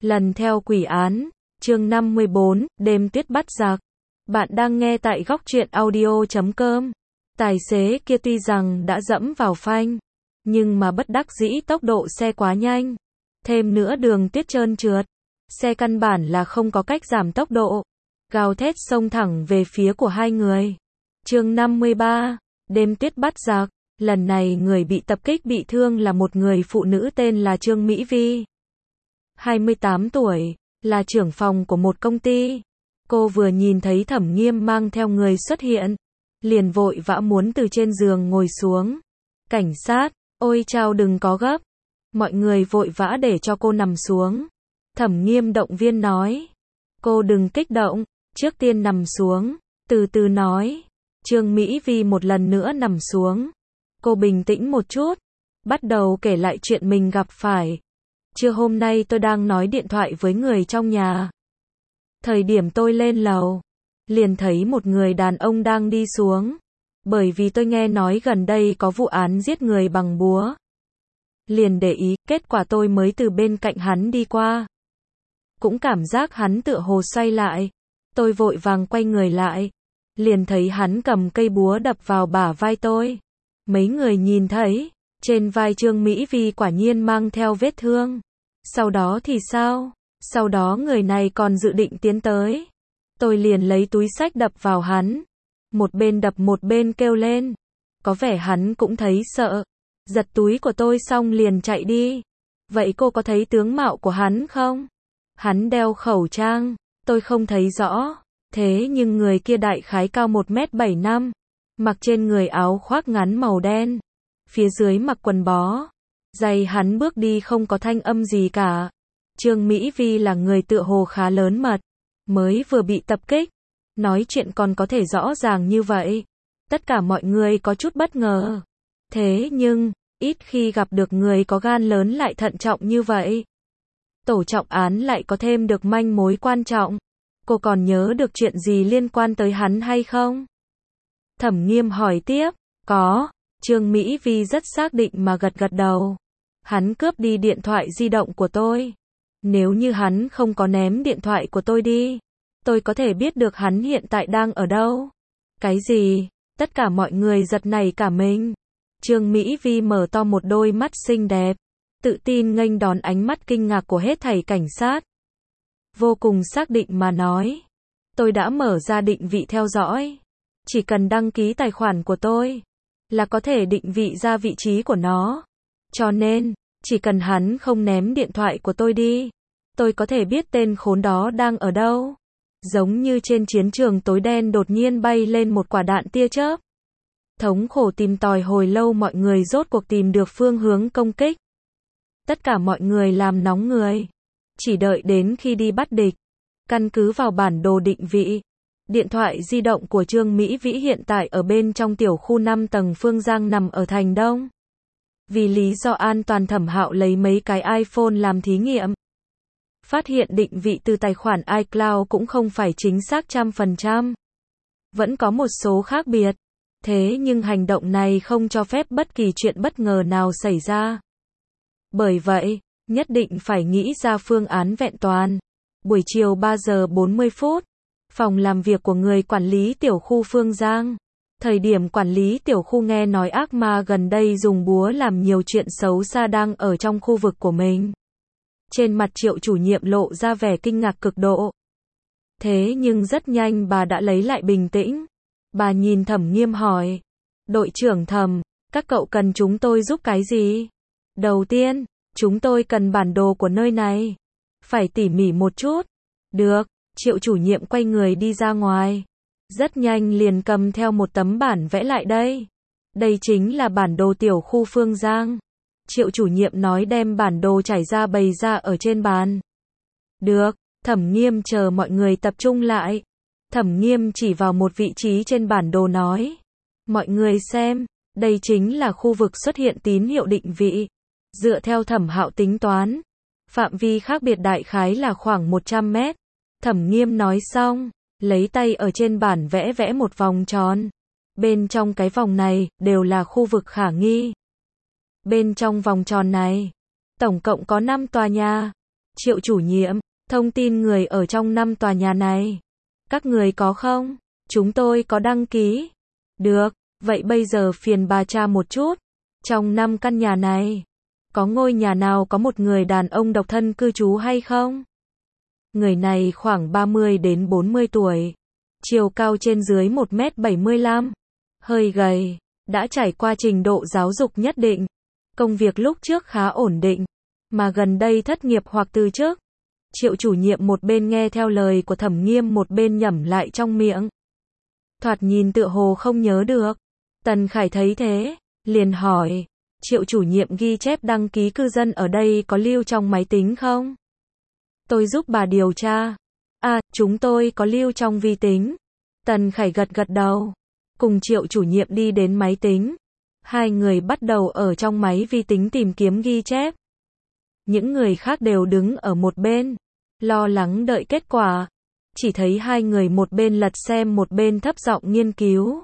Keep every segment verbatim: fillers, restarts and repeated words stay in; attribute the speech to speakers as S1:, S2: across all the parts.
S1: Lần theo quỷ án, chương năm mươi bốn, đêm tuyết bắt giặc. Bạn đang nghe tại góc truyện audio chấm com. Tài xế kia tuy rằng đã dẫm vào phanh, nhưng mà bất đắc dĩ tốc độ xe quá nhanh. Thêm nữa đường tuyết trơn trượt, xe căn bản là không có cách giảm tốc độ. Gào thét xông thẳng về phía của hai người. Chương năm mươi ba, đêm tuyết bắt giặc. Lần này người bị tập kích bị thương là một người phụ nữ tên là Trương Mỹ Vi. hai mươi tám tuổi, là trưởng phòng của một công ty. Cô vừa nhìn thấy Thẩm Nghiêm mang theo người xuất hiện, liền vội vã muốn từ trên giường ngồi xuống. Cảnh sát, ôi chao đừng có gấp. Mọi người vội vã để cho cô nằm xuống. Thẩm Nghiêm động viên nói. Cô đừng kích động, trước tiên nằm xuống, từ từ nói. Trương Mỹ Vi một lần nữa nằm xuống. Cô bình tĩnh một chút, bắt đầu kể lại chuyện mình gặp phải. Trưa hôm nay tôi đang nói điện thoại với người trong nhà. Thời điểm tôi lên lầu, liền thấy một người đàn ông đang đi xuống. Bởi vì tôi nghe nói gần đây có vụ án giết người bằng búa. Liền để ý, kết quả tôi mới từ bên cạnh hắn đi qua. Cũng cảm giác hắn tựa hồ xoay lại. Tôi vội vàng quay người lại. Liền thấy hắn cầm cây búa đập vào bả vai tôi. Mấy người nhìn thấy, trên vai Trương Mỹ Vi quả nhiên mang theo vết thương. Sau đó thì sao? Sau đó người này còn dự định tiến tới. Tôi liền lấy túi xách đập vào hắn. Một bên đập một bên kêu lên. Có vẻ hắn cũng thấy sợ. Giật túi của tôi xong liền chạy đi. Vậy cô có thấy tướng mạo của hắn không? Hắn đeo khẩu trang, tôi không thấy rõ. Thế nhưng người kia đại khái cao một mét bảy năm. Mặc trên người áo khoác ngắn màu đen. Phía dưới mặc quần bó. Giày hắn bước đi không có thanh âm gì cả. Trương Mỹ Vi là người tựa hồ khá lớn mật. Mới vừa bị tập kích. Nói chuyện còn có thể rõ ràng như vậy. Tất cả mọi người có chút bất ngờ. Thế nhưng, ít khi gặp được người có gan lớn lại thận trọng như vậy. Tổ trọng án lại có thêm được manh mối quan trọng. Cô còn nhớ được chuyện gì liên quan tới hắn hay không? Thẩm Nghiêm hỏi tiếp. Có. Trương Mỹ Vi rất xác định mà gật gật đầu. Hắn cướp đi điện thoại di động của tôi. Nếu như hắn không có ném điện thoại của tôi đi, tôi có thể biết được hắn hiện tại đang ở đâu. Cái gì? Tất cả mọi người giật nảy cả mình. Trương Mỹ Vi mở to một đôi mắt xinh đẹp, tự tin nghênh đón ánh mắt kinh ngạc của hết thảy cảnh sát. Vô cùng xác định mà nói. Tôi đã mở ra định vị theo dõi. Chỉ cần đăng ký tài khoản của tôi, là có thể định vị ra vị trí của nó. Cho nên, chỉ cần hắn không ném điện thoại của tôi đi, tôi có thể biết tên khốn đó đang ở đâu. Giống như trên chiến trường tối đen đột nhiên bay lên một quả đạn tia chớp. Thống khổ tìm tòi hồi lâu mọi người rốt cuộc tìm được phương hướng công kích. Tất cả mọi người làm nóng người. Chỉ đợi đến khi đi bắt địch. Căn cứ vào bản đồ định vị. Điện thoại di động của Trương Mỹ Vĩ hiện tại ở bên trong tiểu khu năm tầng Phương Giang nằm ở thành Đông. Vì lý do an toàn Thẩm Hạo lấy mấy cái iPhone làm thí nghiệm. Phát hiện định vị từ tài khoản iCloud cũng không phải chính xác trăm phần trăm. Vẫn có một số khác biệt. Thế nhưng hành động này không cho phép bất kỳ chuyện bất ngờ nào xảy ra. Bởi vậy, nhất định phải nghĩ ra phương án vẹn toàn. Buổi chiều ba giờ bốn mươi phút. Phòng làm việc của người quản lý tiểu khu Phương Giang. Thời điểm quản lý tiểu khu nghe nói ác ma gần đây dùng búa làm nhiều chuyện xấu xa đang ở trong khu vực của mình. Trên mặt Triệu chủ nhiệm lộ ra vẻ kinh ngạc cực độ. Thế nhưng rất nhanh bà đã lấy lại bình tĩnh. Bà nhìn Thẩm Nghiêm hỏi. Đội trưởng Thẩm, các cậu cần chúng tôi giúp cái gì? Đầu tiên, chúng tôi cần bản đồ của nơi này. Phải tỉ mỉ một chút. Được. Triệu chủ nhiệm quay người đi ra ngoài. Rất nhanh liền cầm theo một tấm bản vẽ lại đây. Đây chính là bản đồ tiểu khu Phương Giang. Triệu chủ nhiệm nói đem bản đồ trải ra bày ra ở trên bàn. Được, Thẩm Nghiêm chờ mọi người tập trung lại. Thẩm Nghiêm chỉ vào một vị trí trên bản đồ nói. Mọi người xem, đây chính là khu vực xuất hiện tín hiệu định vị. Dựa theo Thẩm Hạo tính toán, phạm vi khác biệt đại khái là khoảng một trăm mét. Thẩm Nghiêm nói xong, lấy tay ở trên bản vẽ vẽ một vòng tròn. Bên trong cái vòng này, đều là khu vực khả nghi. Bên trong vòng tròn này, tổng cộng có năm tòa nhà. Triệu chủ nhiệm, thông tin người ở trong năm tòa nhà này. Các người có không? Chúng tôi có đăng ký. Được, vậy bây giờ phiền bà tra một chút. Trong năm căn nhà này, có ngôi nhà nào có một người đàn ông độc thân cư trú hay không? Người này khoảng ba mươi đến bốn mươi tuổi. Chiều cao trên dưới một mét bảy mươi lăm. Hơi gầy. Đã trải qua trình độ giáo dục nhất định. Công việc lúc trước khá ổn định. Mà gần đây thất nghiệp hoặc từ chức. Triệu chủ nhiệm một bên nghe theo lời của Thẩm Nghiêm một bên nhẩm lại trong miệng. Thoạt nhìn tựa hồ không nhớ được. Tần Khải thấy thế, liền hỏi. Triệu chủ nhiệm ghi chép đăng ký cư dân ở đây có lưu trong máy tính không? Tôi giúp bà điều tra. À, chúng tôi có lưu trong vi tính. Tần Khải gật gật đầu. Cùng Triệu chủ nhiệm đi đến máy tính. Hai người bắt đầu ở trong máy vi tính tìm kiếm ghi chép. Những người khác đều đứng ở một bên, lo lắng đợi kết quả. Chỉ thấy hai người một bên lật xem một bên thấp giọng nghiên cứu.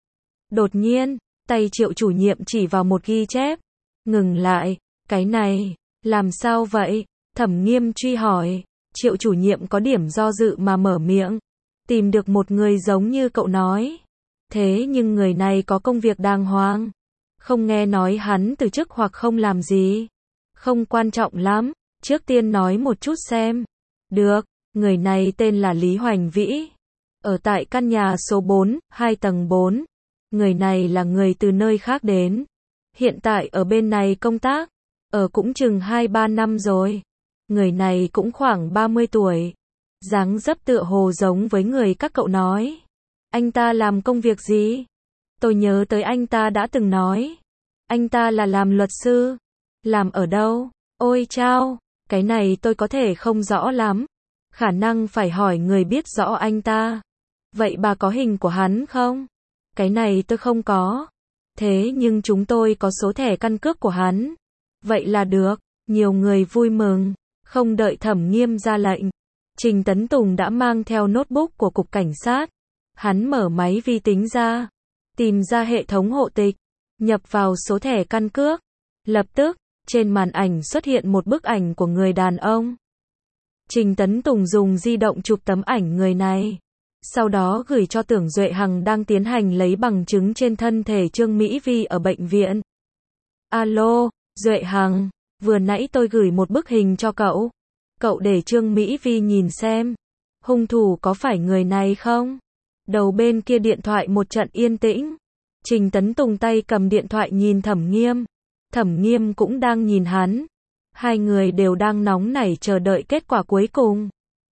S1: Đột nhiên, tay Triệu chủ nhiệm chỉ vào một ghi chép. Ngừng lại, cái này, làm sao vậy? Thẩm Nghiêm truy hỏi. Triệu chủ nhiệm có điểm do dự mà mở miệng. Tìm được một người giống như cậu nói. Thế nhưng người này có công việc đàng hoàng. Không nghe nói hắn từ chức hoặc không làm gì. Không quan trọng lắm, trước tiên nói một chút xem. Được, người này tên là Lý Hoành Vĩ. Ở tại căn nhà số bốn, hai tầng bốn. Người này là người từ nơi khác đến. Hiện tại ở bên này công tác. Ở cũng chừng hai ba năm rồi. Người này cũng khoảng ba mươi tuổi. Dáng dấp tựa hồ giống với người các cậu nói. Anh ta làm công việc gì? Tôi nhớ tới anh ta đã từng nói. Anh ta là làm luật sư. Làm ở đâu? Ôi chao, cái này tôi có thể không rõ lắm. Khả năng phải hỏi người biết rõ anh ta. Vậy bà có hình của hắn không? Cái này tôi không có. Thế nhưng chúng tôi có số thẻ căn cước của hắn. Vậy là được. Nhiều người vui mừng. Không đợi Thẩm Nghiêm ra lệnh. Trình Tấn Tùng đã mang theo notebook của cục cảnh sát. Hắn mở máy vi tính ra. Tìm ra hệ thống hộ tịch. Nhập vào số thẻ căn cước. Lập tức, trên màn ảnh xuất hiện một bức ảnh của người đàn ông. Trình Tấn Tùng dùng di động chụp tấm ảnh người này. Sau đó gửi cho Tưởng Duệ Hằng đang tiến hành lấy bằng chứng trên thân thể Trương Mỹ Vi ở bệnh viện. Alo, Duệ Hằng, vừa nãy tôi gửi một bức hình cho cậu. Cậu để Trương Mỹ Vi nhìn xem. Hung thủ có phải người này không? Đầu bên kia điện thoại một trận yên tĩnh. Trình Tấn Tùng tay cầm điện thoại nhìn Thẩm Nghiêm. Thẩm Nghiêm cũng đang nhìn hắn. Hai người đều đang nóng nảy chờ đợi kết quả cuối cùng.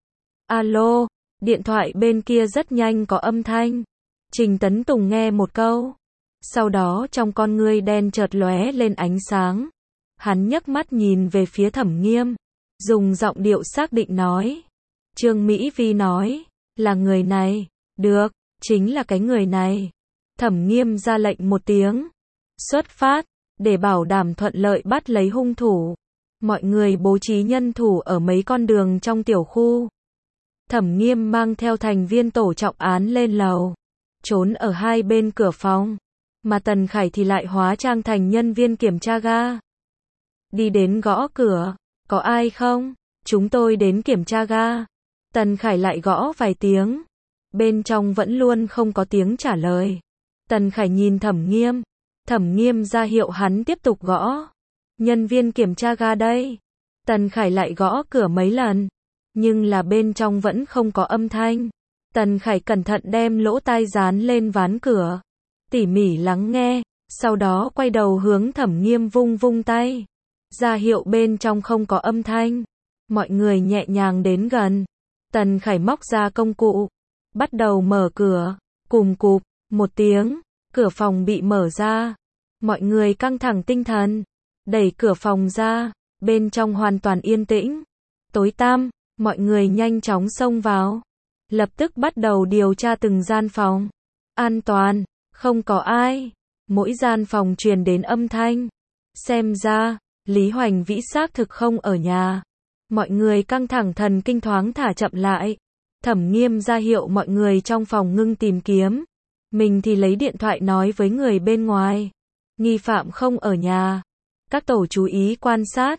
S1: Alo, điện thoại bên kia rất nhanh có âm thanh. Trình Tấn Tùng nghe một câu. Sau đó trong con ngươi đen chợt lóe lên ánh sáng. Hắn nhấc mắt nhìn về phía Thẩm Nghiêm. Dùng giọng điệu xác định nói. Trương Mỹ Vi nói. Là người này. Được, chính là cái người này. Thẩm Nghiêm ra lệnh một tiếng. Xuất phát. Để bảo đảm thuận lợi bắt lấy hung thủ. Mọi người bố trí nhân thủ ở mấy con đường trong tiểu khu. Thẩm Nghiêm mang theo thành viên tổ trọng án lên lầu. Trốn ở hai bên cửa phòng. Mà Tần Khải thì lại hóa trang thành nhân viên kiểm tra ga. Đi đến gõ cửa. Có ai không? Chúng tôi đến kiểm tra ga. Tần Khải lại gõ vài tiếng. Bên trong vẫn luôn không có tiếng trả lời. Tần Khải nhìn Thẩm Nghiêm. Thẩm Nghiêm ra hiệu hắn tiếp tục gõ. Nhân viên kiểm tra ga đây. Tần Khải lại gõ cửa mấy lần. Nhưng là bên trong vẫn không có âm thanh. Tần Khải cẩn thận đem lỗ tai dán lên ván cửa. Tỉ mỉ lắng nghe. Sau đó quay đầu hướng Thẩm Nghiêm vung vung tay. Ra hiệu bên trong không có âm thanh. Mọi người nhẹ nhàng đến gần. Tần Khải móc ra công cụ. Bắt đầu mở cửa. Cùm cụp, một tiếng. Cửa phòng bị mở ra. Mọi người căng thẳng tinh thần. Đẩy cửa phòng ra. Bên trong hoàn toàn yên tĩnh. Tối tăm. Mọi người nhanh chóng xông vào. Lập tức bắt đầu điều tra từng gian phòng. An toàn. Không có ai. Mỗi gian phòng truyền đến âm thanh. Xem ra, Lý Hoành Vĩ xác thực không ở nhà. Mọi người căng thẳng thần kinh thoáng thả chậm lại. Thẩm Nghiêm ra hiệu mọi người trong phòng ngưng tìm kiếm. Mình thì lấy điện thoại nói với người bên ngoài. Nghi phạm không ở nhà. Các tổ chú ý quan sát.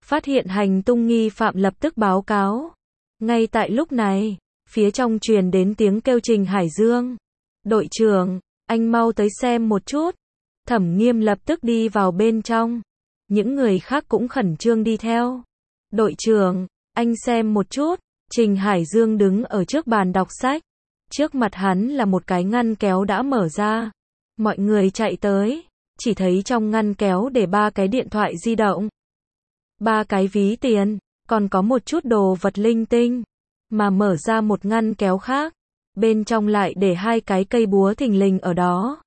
S1: Phát hiện hành tung nghi phạm lập tức báo cáo. Ngay tại lúc này, phía trong truyền đến tiếng kêu Trình Hải Dương. Đội trưởng, anh mau tới xem một chút. Thẩm Nghiêm lập tức đi vào bên trong. Những người khác cũng khẩn trương đi theo. Đội trưởng, anh xem một chút. Trình Hải Dương đứng ở trước bàn đọc sách. Trước mặt hắn là một cái ngăn kéo đã mở ra. Mọi người chạy tới. Chỉ thấy trong ngăn kéo để ba cái điện thoại di động. Ba cái ví tiền. Còn có một chút đồ vật linh tinh. Mà mở ra một ngăn kéo khác. Bên trong lại để hai cái cây búa thình lình ở đó.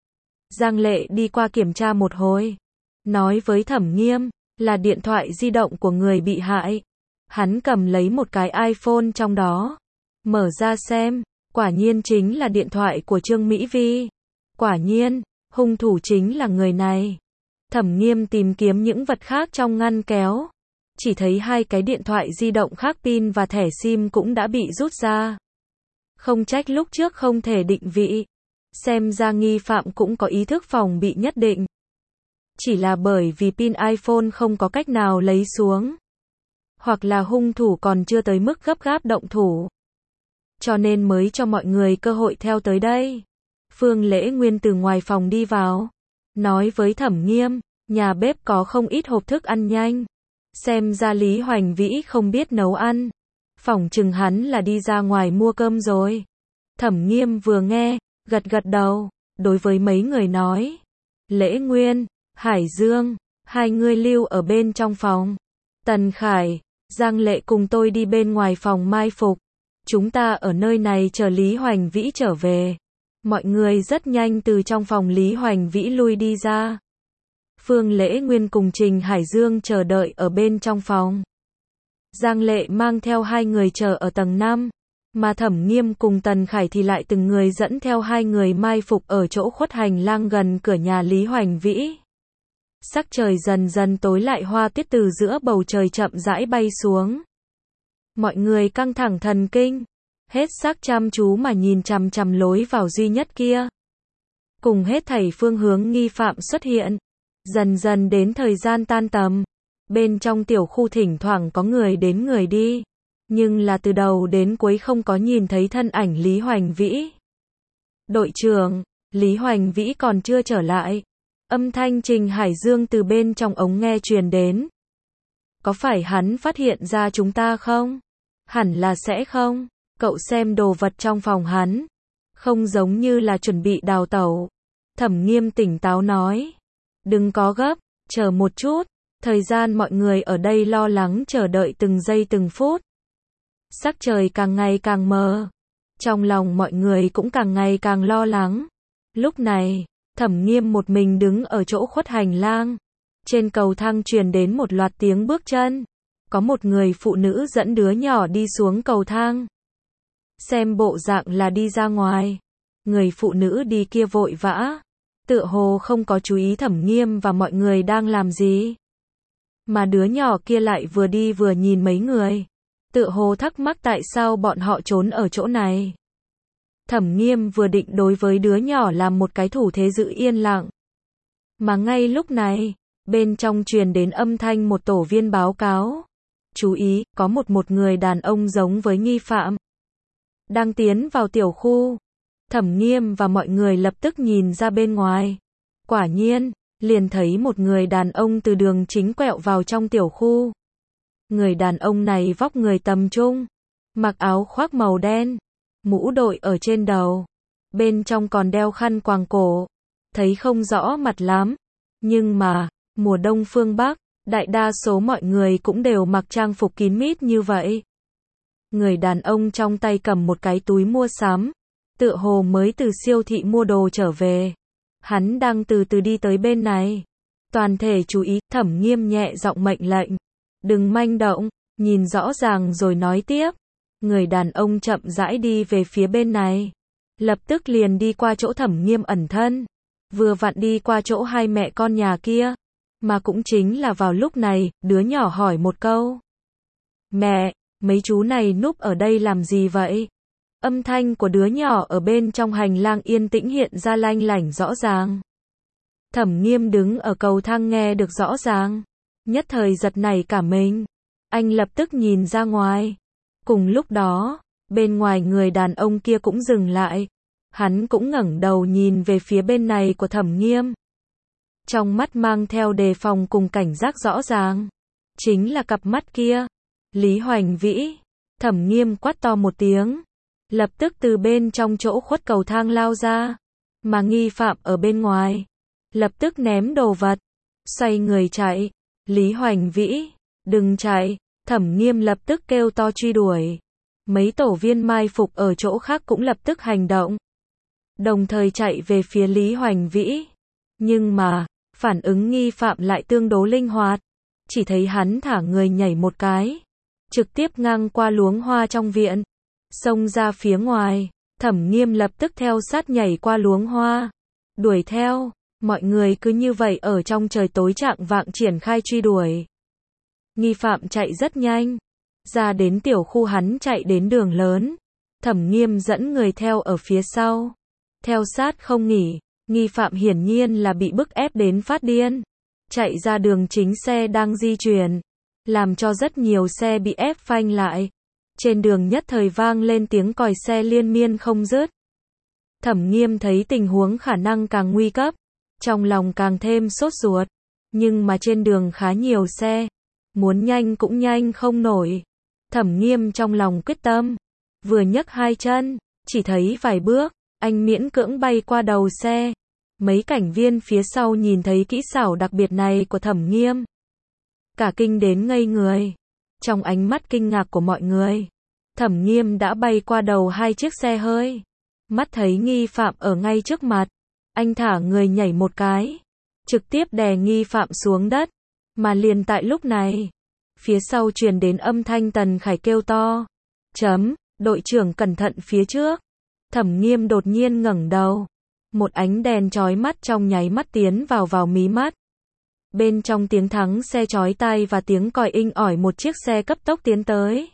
S1: Giang Lệ đi qua kiểm tra một hồi. Nói với Thẩm Nghiêm, là điện thoại di động của người bị hại. Hắn cầm lấy một cái iPhone trong đó. Mở ra xem, quả nhiên chính là điện thoại của Trương Mỹ Vi. Quả nhiên, hung thủ chính là người này. Thẩm Nghiêm tìm kiếm những vật khác trong ngăn kéo. Chỉ thấy hai cái điện thoại di động khác pin và thẻ SIM cũng đã bị rút ra. Không trách lúc trước không thể định vị. Xem ra nghi phạm cũng có ý thức phòng bị nhất định. Chỉ là bởi vì pin iPhone không có cách nào lấy xuống. Hoặc là hung thủ còn chưa tới mức gấp gáp động thủ. Cho nên mới cho mọi người cơ hội theo tới đây. Phương Lễ Nguyên từ ngoài phòng đi vào. Nói với Thẩm Nghiêm, nhà bếp có không ít hộp thức ăn nhanh. Xem ra Lý Hoành Vĩ không biết nấu ăn. Phỏng chừng hắn là đi ra ngoài mua cơm rồi. Thẩm Nghiêm vừa nghe, gật gật đầu, đối với mấy người nói. Lễ Nguyên, Hải Dương, hai người lưu ở bên trong phòng. Tần Khải, Giang Lệ cùng tôi đi bên ngoài phòng mai phục. Chúng ta ở nơi này chờ Lý Hoành Vĩ trở về. Mọi người rất nhanh từ trong phòng Lý Hoành Vĩ lui đi ra. Phương Lễ Nguyên cùng Trình Hải Dương chờ đợi ở bên trong phòng. Giang Lệ mang theo hai người chờ ở tầng năm. Mà Thẩm Nghiêm cùng Tần Khải thì lại từng người dẫn theo hai người mai phục ở chỗ khuất hành lang gần cửa nhà Lý Hoành Vĩ. Sắc trời dần dần tối lại, hoa tuyết từ giữa bầu trời chậm rãi bay xuống. Mọi người căng thẳng thần kinh, hết sắc chăm chú mà nhìn chằm chằm lối vào duy nhất kia. Cùng hết thảy phương hướng nghi phạm xuất hiện. Dần dần đến thời gian tan tầm. Bên trong tiểu khu thỉnh thoảng có người đến người đi. Nhưng là từ đầu đến cuối không có nhìn thấy thân ảnh Lý Hoành Vĩ. Đội trưởng, Lý Hoành Vĩ còn chưa trở lại. Âm thanh Trình Hải Dương từ bên trong ống nghe truyền đến. Có phải hắn phát hiện ra chúng ta không? Hẳn là sẽ không. Cậu xem đồ vật trong phòng hắn. Không giống như là chuẩn bị đào tẩu. Thẩm Nghiêm tỉnh táo nói. Đừng có gấp, chờ một chút. Thời gian mọi người ở đây lo lắng chờ đợi từng giây từng phút. Sắc trời càng ngày càng mờ. Trong lòng mọi người cũng càng ngày càng lo lắng. Lúc này, Thẩm Nghiêm một mình đứng ở chỗ khuất hành lang. Trên cầu thang truyền đến một loạt tiếng bước chân. Có một người phụ nữ dẫn đứa nhỏ đi xuống cầu thang. Xem bộ dạng là đi ra ngoài. Người phụ nữ đi kia vội vã. Tựa hồ không có chú ý Thẩm Nghiêm và mọi người đang làm gì. Mà đứa nhỏ kia lại vừa đi vừa nhìn mấy người. Tựa hồ thắc mắc tại sao bọn họ trốn ở chỗ này. Thẩm Nghiêm vừa định đối với đứa nhỏ làm một cái thủ thế giữ yên lặng. Mà ngay lúc này, bên trong truyền đến âm thanh một tổ viên báo cáo. Chú ý, có một một người đàn ông giống với nghi phạm. Đang tiến vào tiểu khu. Thẩm Nghiêm và mọi người lập tức nhìn ra bên ngoài. Quả nhiên, liền thấy một người đàn ông từ đường chính quẹo vào trong tiểu khu. Người đàn ông này vóc người tầm trung, mặc áo khoác màu đen, mũ đội ở trên đầu, bên trong còn đeo khăn quàng cổ, thấy không rõ mặt lắm. Nhưng mà, mùa đông phương Bắc, đại đa số mọi người cũng đều mặc trang phục kín mít như vậy. Người đàn ông trong tay cầm một cái túi mua sắm, tựa hồ mới từ siêu thị mua đồ trở về. Hắn đang từ từ đi tới bên này. Toàn thể chú ý, Thẩm Nghiêm nhẹ giọng mệnh lệnh. Đừng manh động, nhìn rõ ràng rồi nói tiếp. Người đàn ông chậm rãi đi về phía bên này. Lập tức liền đi qua chỗ Thẩm Nghiêm ẩn thân. Vừa vặn đi qua chỗ hai mẹ con nhà kia. Mà cũng chính là vào lúc này, đứa nhỏ hỏi một câu. Mẹ, mấy chú này núp ở đây làm gì vậy? Âm thanh của đứa nhỏ ở bên trong hành lang yên tĩnh hiện ra lanh lảnh rõ ràng. Thẩm Nghiêm đứng ở cầu thang nghe được rõ ràng. nhất thời giật nảy cả mình. Anh lập tức nhìn ra ngoài. Cùng lúc đó, bên ngoài người đàn ông kia cũng dừng lại. Hắn cũng ngẩng đầu nhìn về phía bên này của Thẩm Nghiêm. Trong mắt mang theo đề phòng cùng cảnh giác rõ ràng. Chính là cặp mắt kia. Lý Hoành Vĩ. Thẩm Nghiêm quát to một tiếng. Lập tức từ bên trong chỗ khuất cầu thang lao ra. Mà nghi phạm ở bên ngoài. Lập tức ném đồ vật. Xoay người chạy. Lý Hoành Vĩ. Đừng chạy. Thẩm Nghiêm lập tức kêu to truy đuổi. Mấy tổ viên mai phục ở chỗ khác cũng lập tức hành động. Đồng thời chạy về phía Lý Hoành Vĩ. Nhưng mà, phản ứng nghi phạm lại tương đối linh hoạt. Chỉ thấy hắn thả người nhảy một cái. Trực tiếp ngang qua luống hoa trong viện. Xông ra phía ngoài. Thẩm Nghiêm lập tức theo sát nhảy qua luống hoa. Đuổi theo. Mọi người cứ như vậy ở trong trời tối chạng vạng triển khai truy đuổi. Nghi phạm chạy rất nhanh. Ra đến tiểu khu hắn chạy đến đường lớn. Thẩm Nghiêm dẫn người theo ở phía sau. Theo sát không nghỉ. Nghi phạm hiển nhiên là bị bức ép đến phát điên. Chạy ra đường chính xe đang di chuyển. Làm cho rất nhiều xe bị ép phanh lại. Trên đường nhất thời vang lên tiếng còi xe liên miên không dứt. Thẩm Nghiêm thấy tình huống khả năng càng nguy cấp. Trong lòng càng thêm sốt ruột. Nhưng mà trên đường khá nhiều xe. Muốn nhanh cũng nhanh không nổi. Thẩm Nghiêm trong lòng quyết tâm. Vừa nhấc hai chân. Chỉ thấy vài bước. Anh miễn cưỡng bay qua đầu xe. Mấy cảnh viên phía sau nhìn thấy kỹ xảo đặc biệt này của Thẩm Nghiêm. Cả kinh đến ngây người. Trong ánh mắt kinh ngạc của mọi người. Thẩm Nghiêm đã bay qua đầu hai chiếc xe hơi. Mắt thấy nghi phạm ở ngay trước mặt. Anh thả người nhảy một cái. Trực tiếp đè nghi phạm xuống đất. Mà liền tại lúc này. Phía sau truyền đến âm thanh Tần Khải kêu to. Chấm, đội trưởng cẩn thận phía trước. Thẩm Nghiêm đột nhiên ngẩng đầu. Một ánh đèn chói mắt trong nháy mắt tiến vào vào mí mắt. Bên trong tiếng thắng xe chói tai và tiếng còi inh ỏi một chiếc xe cấp tốc tiến tới.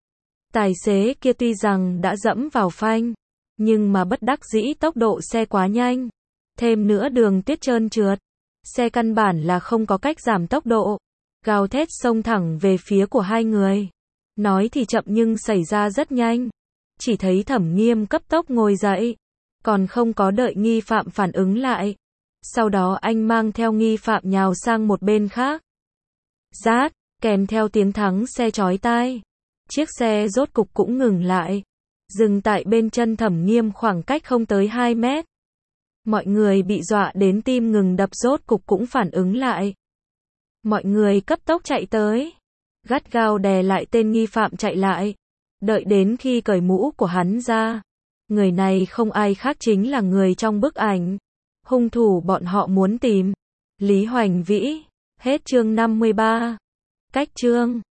S1: Tài xế kia tuy rằng đã dẫm vào phanh, nhưng mà bất đắc dĩ tốc độ xe quá nhanh. Thêm nữa đường tuyết trơn trượt. Xe căn bản là không có cách giảm tốc độ. Gào thét xông thẳng về phía của hai người. Nói thì chậm nhưng xảy ra rất nhanh. Chỉ thấy Thẩm Nghiêm cấp tốc ngồi dậy. Còn không có đợi nghi phạm phản ứng lại. Sau đó anh mang theo nghi phạm nhào sang một bên khác. Rát, kèm theo tiếng thắng xe chói tai. Chiếc xe rốt cục cũng ngừng lại. Dừng tại bên chân Thẩm Nghiêm khoảng cách không tới hai mét. Mọi người bị dọa đến tim ngừng đập rốt cục cũng phản ứng lại. Mọi người cấp tốc chạy tới. Gắt gao đè lại tên nghi phạm chạy lại. Đợi đến khi cởi mũ của hắn ra. Người này không ai khác chính là người trong bức ảnh. Hung thủ bọn họ muốn tìm. Lý Hoành Vĩ. Hết chương năm mươi ba. Cách chương.